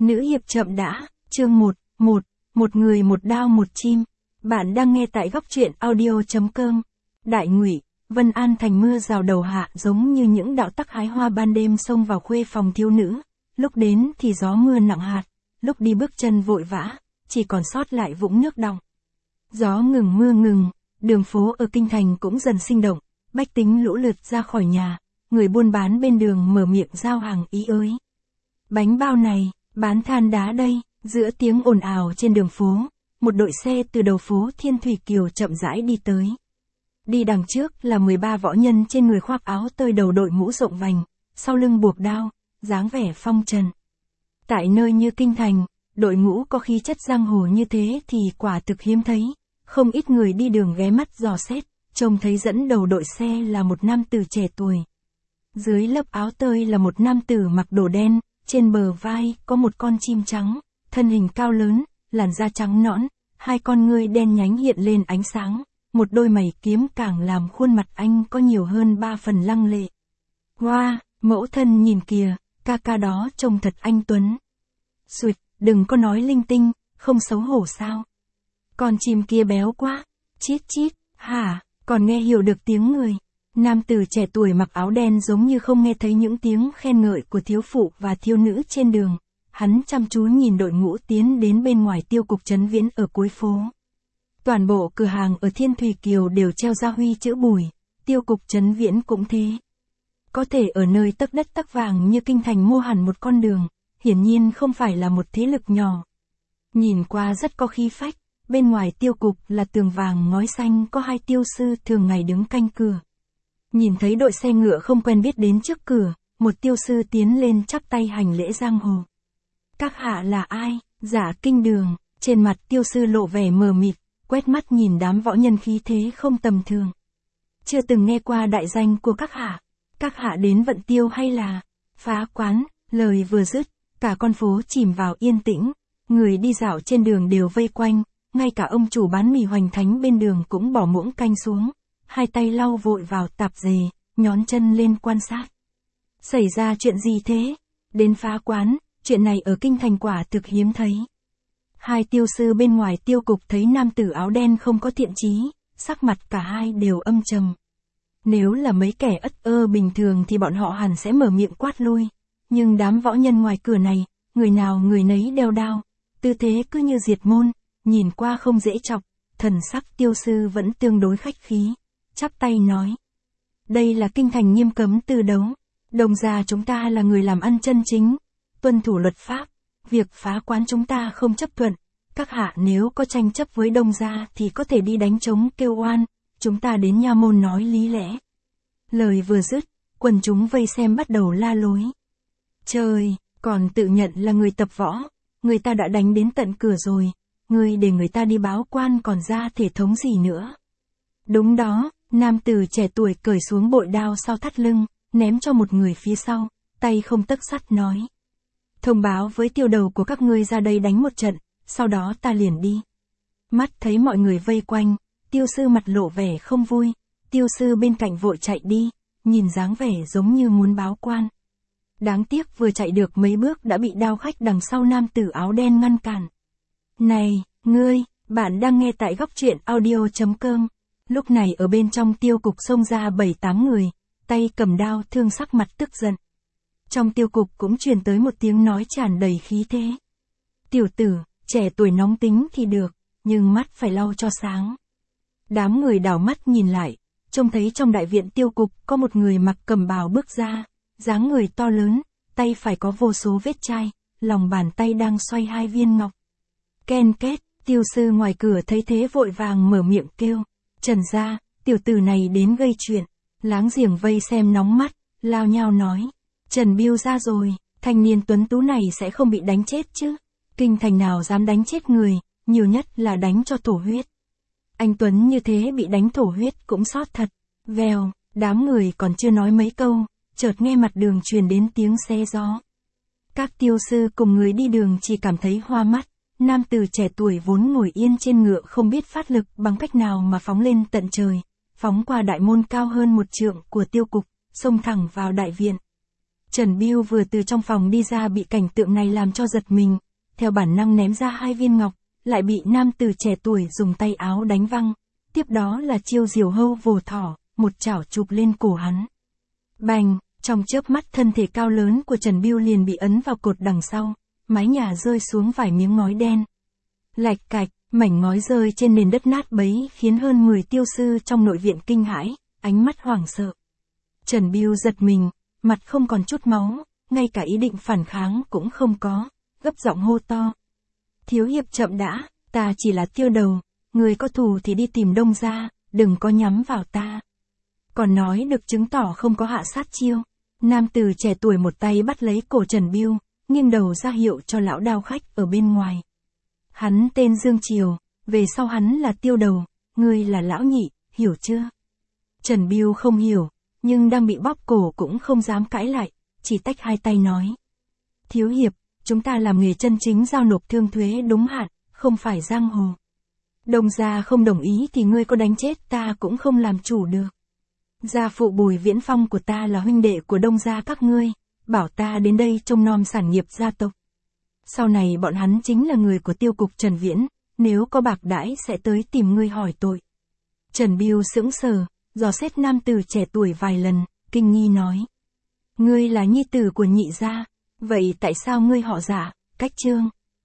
Nữ hiệp chậm đã, chương 1, một người một đao một chim. Bạn đang nghe tại góc truyện audio.com. Đại Ngụy, Vân An thành mưa rào đầu hạ giống như những đạo tắc hái hoa ban đêm xông vào khuê phòng thiếu nữ. Lúc đến thì gió mưa nặng hạt, lúc đi bước chân vội vã, chỉ còn sót lại vũng nước đọng. Gió ngừng mưa ngừng, đường phố ở kinh thành cũng dần sinh động, bách tính lũ lượt ra khỏi nhà, người buôn bán bên đường mở miệng giao hàng ý ới. Bánh bao này, bán than đá đây, giữa tiếng ồn ào trên đường phố, một đội xe từ đầu phố Thiên Thủy Kiều chậm rãi đi tới. Đi đằng trước là 13 võ nhân trên người khoác áo tơi đầu đội mũ rộng vành, sau lưng buộc đao, dáng vẻ phong trần. Tại nơi như kinh thành, đội ngũ có khí chất giang hồ như thế thì quả thực hiếm thấy, không ít người đi đường ghé mắt dò xét, trông thấy dẫn đầu đội xe là một nam tử trẻ tuổi. Dưới lớp áo tơi là một nam tử mặc đồ đen, trên bờ vai có một con chim trắng, thân hình cao lớn, làn da trắng nõn, hai con ngươi đen nhánh hiện lên ánh sáng, một đôi mày kiếm càng làm khuôn mặt anh có nhiều hơn 3 phần lăng lệ. Wow, mẫu thân nhìn kìa, ca ca đó trông thật anh tuấn. Xụt, đừng có nói linh tinh, không xấu hổ sao? Con chim kia béo quá, chít chít, hả, còn nghe hiểu được tiếng người. Nam tử trẻ tuổi mặc áo đen giống như không nghe thấy những tiếng khen ngợi của thiếu phụ và thiếu nữ trên đường. Hắn chăm chú nhìn đội ngũ tiến đến bên ngoài tiêu cục Trấn Viễn ở cuối phố. Toàn bộ cửa hàng ở Thiên Thủy Kiều đều treo gia huy chữ Bùi, tiêu cục Trấn Viễn cũng thế. Có thể ở nơi tấc đất tấc vàng như kinh thành mua hẳn một con đường, hiển nhiên không phải là một thế lực nhỏ. Nhìn qua rất có khí phách, bên ngoài tiêu cục là tường vàng ngói xanh có hai tiêu sư thường ngày đứng canh cửa. Nhìn thấy đội xe ngựa không quen biết đến trước cửa, một tiêu sư tiến lên chắp tay hành lễ giang hồ. Các hạ là ai? Giả kinh đường, trên mặt tiêu sư lộ vẻ mờ mịt, quét mắt nhìn đám võ nhân khí thế không tầm thường. Chưa từng nghe qua đại danh của các hạ đến vận tiêu hay là phá quán, lời vừa dứt, cả con phố chìm vào yên tĩnh, người đi dạo trên đường đều vây quanh, ngay cả ông chủ bán mì Hoành Thánh bên đường cũng bỏ muỗng canh xuống. Hai tay lau vội vào tạp dề, nhón chân lên quan sát. Xảy ra chuyện gì thế? Đến phá quán, chuyện này ở kinh thành quả thực hiếm thấy. Hai tiêu sư bên ngoài tiêu cục thấy nam tử áo đen không có thiện chí, sắc mặt cả hai đều âm trầm. Nếu là mấy kẻ ất ơ bình thường thì bọn họ hẳn sẽ mở miệng quát lui. Nhưng đám võ nhân ngoài cửa này, người nào người nấy đeo đao, tư thế cứ như diệt môn, nhìn qua không dễ chọc, thần sắc tiêu sư vẫn tương đối khách khí. Chắp tay nói. Đây là kinh thành nghiêm cấm từ đấu. Đồng gia chúng ta là người làm ăn chân chính, tuân thủ luật pháp. Việc phá quán chúng ta không chấp thuận. Các hạ nếu có tranh chấp với đông gia thì có thể đi đánh trống kêu oan. Chúng ta đến nha môn nói lý lẽ. Lời vừa dứt, quần chúng vây xem bắt đầu la lối. Trời, còn tự nhận là người tập võ. Người ta đã đánh đến tận cửa rồi. Người để người ta đi báo quan còn ra thể thống gì nữa. Đúng đó. Nam tử trẻ tuổi cởi xuống bội đao sau thắt lưng, ném cho một người phía sau, tay không tấc sắt nói. Thông báo với tiêu đầu của các ngươi ra đây đánh một trận, sau đó ta liền đi. Mắt thấy mọi người vây quanh, tiêu sư mặt lộ vẻ không vui, tiêu sư bên cạnh vội chạy đi, nhìn dáng vẻ giống như muốn báo quan. Đáng tiếc vừa chạy được mấy bước đã bị đao khách đằng sau nam tử áo đen ngăn cản. Này, ngươi, bạn đang nghe tại góc truyện audio.com. Lúc này ở bên trong tiêu cục xông ra 7-8 người, tay cầm đao thương sắc mặt tức giận. Trong tiêu cục cũng truyền tới một tiếng nói tràn đầy khí thế. Tiểu tử, trẻ tuổi nóng tính thì được, nhưng mắt phải lau cho sáng. Đám người đảo mắt nhìn lại, trông thấy trong đại viện tiêu cục có một người mặc cẩm bào bước ra, dáng người to lớn, tay phải có vô số vết chai, lòng bàn tay đang xoay hai viên ngọc. Ken két, tiêu sư ngoài cửa thấy thế vội vàng mở miệng kêu. Trần gia, tiểu tử này đến gây chuyện, láng giềng vây xem nóng mắt, lao nhao nói. Trần Biêu ra rồi, thanh niên tuấn tú này sẽ không bị đánh chết chứ. Kinh thành nào dám đánh chết người, nhiều nhất là đánh cho thổ huyết. Anh Tuấn như thế bị đánh thổ huyết cũng sót thật. Vèo, đám người còn chưa nói mấy câu, chợt nghe mặt đường truyền đến tiếng xe gió. Các tiêu sư cùng người đi đường chỉ cảm thấy hoa mắt. Nam tử trẻ tuổi vốn ngồi yên trên ngựa không biết phát lực bằng cách nào mà phóng lên tận trời, phóng qua đại môn cao hơn 1 trượng của tiêu cục, xông thẳng vào đại viện. Trần Bưu vừa từ trong phòng đi ra bị cảnh tượng này làm cho giật mình, theo bản năng ném ra 2 viên ngọc, lại bị nam tử trẻ tuổi dùng tay áo đánh văng, tiếp đó là chiêu diều hâu vồ thỏ, một chảo chụp lên cổ hắn. Bành, trong chớp mắt thân thể cao lớn của Trần Bưu liền bị ấn vào cột đằng sau, mái nhà rơi xuống vài miếng ngói đen. Lạch cạch, mảnh ngói rơi trên nền đất nát bấy khiến hơn 10 tiêu sư trong nội viện kinh hãi, ánh mắt hoảng sợ. Trần Bưu giật mình, mặt không còn chút máu, ngay cả ý định phản kháng cũng không có, gấp giọng hô to. Thiếu hiệp chậm đã, ta chỉ là Tiêu Đầu, người có thù thì đi tìm Đông gia, đừng có nhắm vào ta. Còn nói được chứng tỏ không có hạ sát chiêu. Nam tử trẻ tuổi một tay bắt lấy cổ Trần Bưu, nghiêng đầu ra hiệu cho lão đao khách ở bên ngoài. Hắn tên Dương Triều, về sau hắn là Tiêu Đầu, ngươi là lão nhị, hiểu chưa? Trần Bưu không hiểu, nhưng đang bị bóp cổ cũng không dám cãi lại, chỉ tách hai tay nói. Thiếu hiệp, chúng ta làm nghề chân chính giao nộp thương thuế đúng hạn, không phải giang hồ. Đông gia không đồng ý thì ngươi có đánh chết ta cũng không làm chủ được. Gia phụ Bùi Viễn Phong của ta là huynh đệ của Đông gia các ngươi, bảo ta đến đây trông nom sản nghiệp gia tộc. Sau này bọn hắn chính là người của tiêu cục Trần Viễn, nếu có bạc đãi sẽ tới tìm ngươi hỏi tội. Trần Bưu sững sờ, dò xét nam tử trẻ tuổi vài lần, kinh nghi nói. Ngươi là nhi tử của nhị gia, vậy tại sao ngươi họ Dạ, cách Trương?